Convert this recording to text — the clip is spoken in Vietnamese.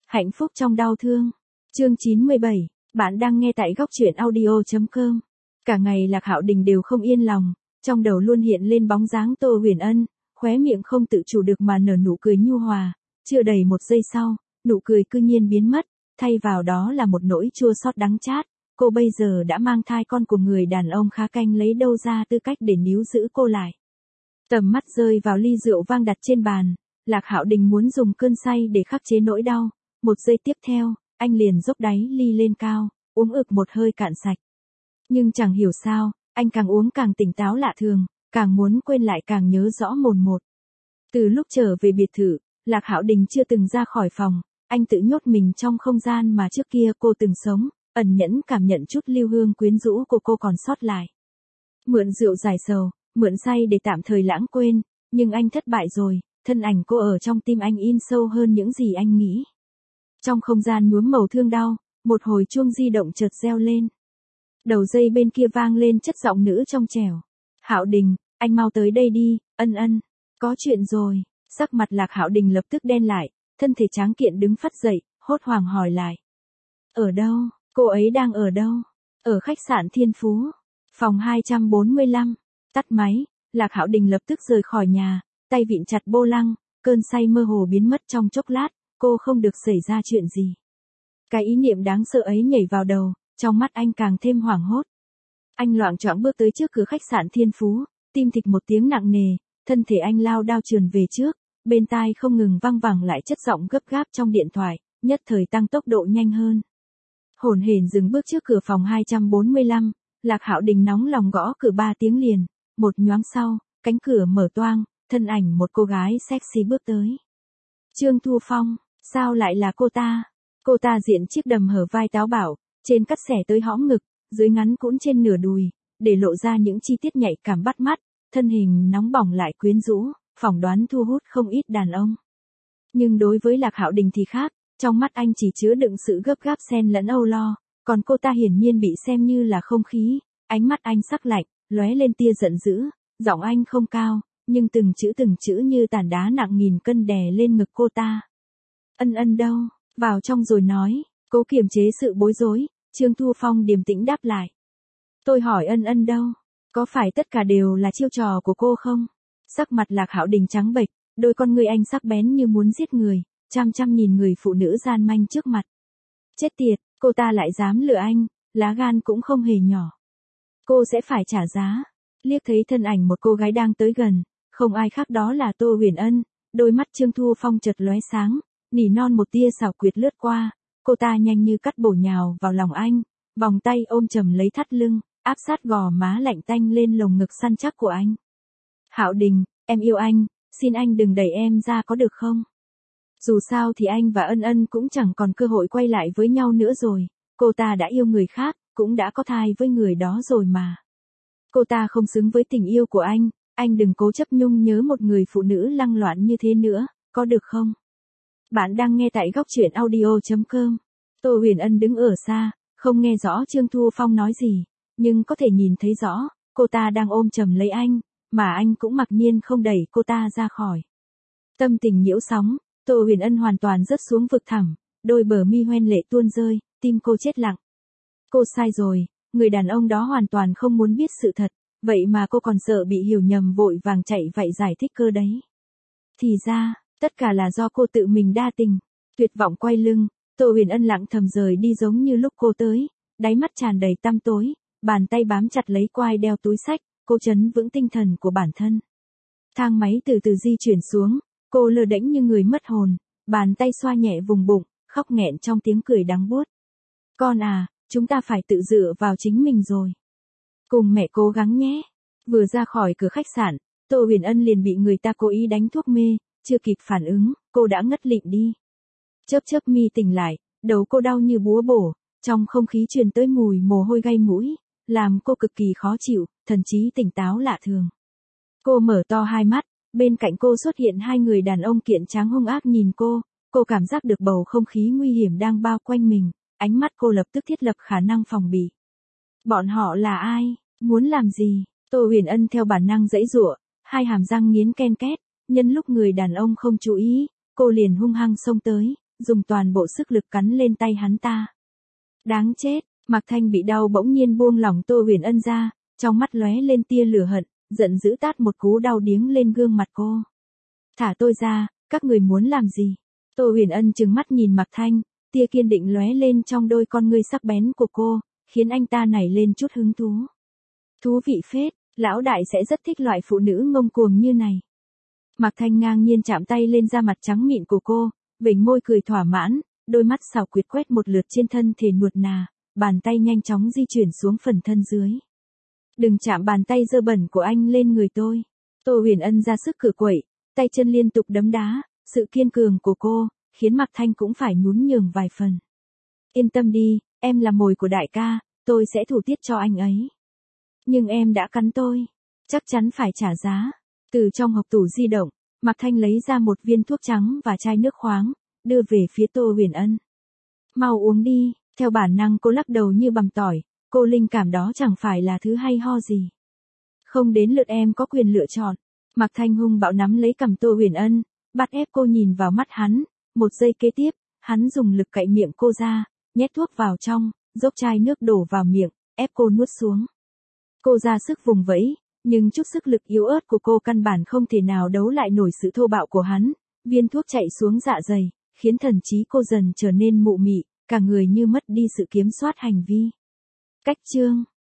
Hạnh phúc trong đau thương. Chương 97, bạn đang nghe tại góc truyện audio.com. Cả ngày Lạc Hạo Đình đều không yên lòng, trong đầu luôn hiện lên bóng dáng Tô Huyền Ân, khóe miệng không tự chủ được mà nở nụ cười nhu hòa, chưa đầy một giây sau, nụ cười cư nhiên biến mất, thay vào đó là một nỗi chua xót đắng chát, cô bây giờ đã mang thai con của người đàn ông khá canh lấy đâu ra tư cách để níu giữ cô lại. Tầm mắt rơi vào ly rượu vang đặt trên bàn, Lạc Hạo Đình muốn dùng cơn say để khắc chế nỗi đau, một giây tiếp theo, anh liền dốc đáy ly lên cao, uống ực một hơi cạn sạch. Nhưng chẳng hiểu sao, anh càng uống càng tỉnh táo lạ thường, càng muốn quên lại càng nhớ rõ mồn một. Từ lúc trở về biệt thự, Lạc Hạo Đình chưa từng ra khỏi phòng, anh tự nhốt mình trong không gian mà trước kia cô từng sống, ẩn nhẫn cảm nhận chút lưu hương quyến rũ của cô còn sót lại. Mượn rượu giải sầu, mượn say để tạm thời lãng quên, nhưng anh thất bại rồi, thân ảnh cô ở trong tim anh in sâu hơn những gì anh nghĩ. Trong không gian nhuốm màu thương đau, một hồi chuông di động chợt reo lên. Đầu dây bên kia vang lên chất giọng nữ trong trẻo. Hạo Đình, anh mau tới đây đi, Ân Ân. Có chuyện rồi. Sắc mặt Lạc Hạo Đình lập tức đen lại, thân thể tráng kiện đứng phắt dậy, hốt hoảng hỏi lại. Ở đâu? Cô ấy đang ở đâu? Ở khách sạn Thiên Phú. Phòng 245. Tắt máy, Lạc Hạo Đình lập tức rời khỏi nhà, tay vịn chặt vô lăng, cơn say mơ hồ biến mất trong chốc lát, cô không được xảy ra chuyện gì. Cái ý niệm đáng sợ ấy nhảy vào đầu, trong mắt anh càng thêm hoảng hốt. Anh loạng choạng bước tới trước cửa khách sạn Thiên Phú, tim thịch một tiếng nặng nề, thân thể anh lao đao trườn về trước, bên tai không ngừng vang vẳng lại chất giọng gấp gáp trong điện thoại, nhất thời tăng tốc độ nhanh hơn. Hổn hển dừng bước trước cửa phòng 245, Lạc Hạo Đình nóng lòng gõ cửa 3 tiếng liền, một nhoáng sau, cánh cửa mở toang, thân ảnh một cô gái sexy bước tới. Trương Thu Phong, sao lại là cô ta? Cô ta diện chiếc đầm hở vai táo bạo, trên cắt xẻ tới hõm ngực, dưới ngắn cũn trên nửa đùi, để lộ ra những chi tiết nhạy cảm bắt mắt, thân hình nóng bỏng lại quyến rũ, phỏng đoán thu hút không ít đàn ông. Nhưng đối với Lạc Hạo Đình thì khác, trong mắt anh chỉ chứa đựng sự gấp gáp xen lẫn âu lo, còn cô ta hiển nhiên bị xem như là không khí, ánh mắt anh sắc lạnh, lóe lên tia giận dữ, giọng anh không cao, nhưng từng chữ như tảng đá nặng nghìn cân đè lên ngực cô ta. Ân Ân đâu? Vào trong rồi nói, cố kiềm chế sự bối rối, Trương Thu Phong điềm tĩnh đáp lại. Tôi hỏi Ân Ân đâu? Có phải tất cả đều là chiêu trò của cô không? Sắc mặt Lạc Hạo Đình trắng bệch, đôi con ngươi anh sắc bén như muốn giết người, chăm chăm nhìn người phụ nữ gian manh trước mặt. Chết tiệt, cô ta lại dám lừa anh, lá gan cũng không hề nhỏ. Cô sẽ phải trả giá. Liếc thấy thân ảnh một cô gái đang tới gần, không ai khác đó là Tô Huyền Ân, đôi mắt Trương Thu Phong chợt lóe sáng, nỉ non một tia xảo quyệt lướt qua, cô ta nhanh như cắt bổ nhào vào lòng anh, vòng tay ôm chầm lấy thắt lưng, áp sát gò má lạnh tanh lên lồng ngực săn chắc của anh. Hạo Đình, em yêu anh, xin anh đừng đẩy em ra có được không? Dù sao thì anh và Ân Ân cũng chẳng còn cơ hội quay lại với nhau nữa rồi, cô ta đã yêu người khác, cũng đã có thai với người đó rồi mà. Cô ta không xứng với tình yêu của anh đừng cố chấp nhung nhớ một người phụ nữ lăng loạn như thế nữa, có được không? Bạn đang nghe tại góc truyện audio.com. Tô Huyền Ân đứng ở xa, không nghe rõ Trương Thu Phong nói gì, nhưng có thể nhìn thấy rõ, cô ta đang ôm chầm lấy anh, mà anh cũng mặc nhiên không đẩy cô ta ra khỏi. Tâm tình nhiễu sóng, Tô Huyền Ân hoàn toàn rớt xuống vực thẳm, đôi bờ mi hoen lệ tuôn rơi, tim cô chết lặng. Cô sai rồi, người đàn ông đó hoàn toàn không muốn biết sự thật, vậy mà cô còn sợ bị hiểu nhầm vội vàng chạy vậy giải thích cơ đấy. Thì ra, tất cả là do cô tự mình đa tình. Tuyệt vọng quay lưng, Tô Huyền Ân lặng thầm rời đi giống như lúc cô tới, đáy mắt tràn đầy tăm tối, bàn tay bám chặt lấy quai đeo túi xách, cô trấn vững tinh thần của bản thân. Thang máy từ từ di chuyển xuống, cô lơ đễnh như người mất hồn, bàn tay xoa nhẹ vùng bụng, khóc nghẹn trong tiếng cười đắng buốt. Con à, chúng ta phải tự dựa vào chính mình rồi. Cùng mẹ cố gắng nhé. Vừa ra khỏi cửa khách sạn, Tô Huyền Ân liền bị người ta cố ý đánh thuốc mê, chưa kịp phản ứng, cô đã ngất lịm đi. Chớp chớp mi tỉnh lại, đầu cô đau như búa bổ, trong không khí truyền tới mùi mồ hôi gây mũi, làm cô cực kỳ khó chịu, thần trí tỉnh táo lạ thường. Cô mở to hai mắt, bên cạnh cô xuất hiện hai người đàn ông kiện tráng hung ác nhìn cô cảm giác được bầu không khí nguy hiểm đang bao quanh mình, ánh mắt cô lập tức thiết lập khả năng phòng bị. Bọn họ là ai? Muốn làm gì? Tô Huyền Ân theo bản năng giãy giụa, hai hàm răng nghiến ken két, nhân lúc người đàn ông không chú ý, cô liền hung hăng xông tới, dùng toàn bộ sức lực cắn lên tay hắn ta. Đáng chết, Mạc Thanh bị đau bỗng nhiên buông lỏng Tô Huyền Ân ra, trong mắt lóe lên tia lửa hận, giận dữ tát một cú đau điếng lên gương mặt cô. Thả tôi ra, các người muốn làm gì? Tô Huyền Ân trừng mắt nhìn Mạc Thanh, tia kiên định lóe lên trong đôi con ngươi sắc bén của cô, khiến anh ta nảy lên chút hứng thú. Thú vị phết, lão đại sẽ rất thích loại phụ nữ ngông cuồng như này. Mạc Thanh ngang nhiên chạm tay lên da mặt trắng mịn của cô, vểnh môi cười thỏa mãn, đôi mắt xảo quyệt quét một lượt trên thân thể nuột nà, bàn tay nhanh chóng di chuyển xuống phần thân dưới. Đừng chạm bàn tay dơ bẩn của anh lên người tôi. Tô Huyền Ân ra sức cựa quậy, tay chân liên tục đấm đá, sự kiên cường của cô, khiến Mạc Thanh cũng phải nhún nhường vài phần. Yên tâm đi, em là mồi của đại ca, tôi sẽ thủ tiết cho anh ấy. Nhưng em đã cắn tôi, chắc chắn phải trả giá. Từ trong hộc tủ di động, Mạc Thanh lấy ra một viên thuốc trắng và chai nước khoáng, đưa về phía Tô Huyền Ân. Mau uống đi, theo bản năng cô lắc đầu như bằm tỏi, cô linh cảm đó chẳng phải là thứ hay ho gì. Không đến lượt em có quyền lựa chọn. Mạc Thanh hung bạo nắm lấy cằm Tô Huyền Ân, bắt ép cô nhìn vào mắt hắn, một giây kế tiếp, hắn dùng lực cạy miệng cô ra, nhét thuốc vào trong, dốc chai nước đổ vào miệng, ép cô nuốt xuống. Cô ra sức vùng vẫy, nhưng chút sức lực yếu ớt của cô căn bản không thể nào đấu lại nổi sự thô bạo của hắn, viên thuốc chạy xuống dạ dày, khiến thần trí cô dần trở nên mụ mị, cả người như mất đi sự kiểm soát hành vi. Cách chương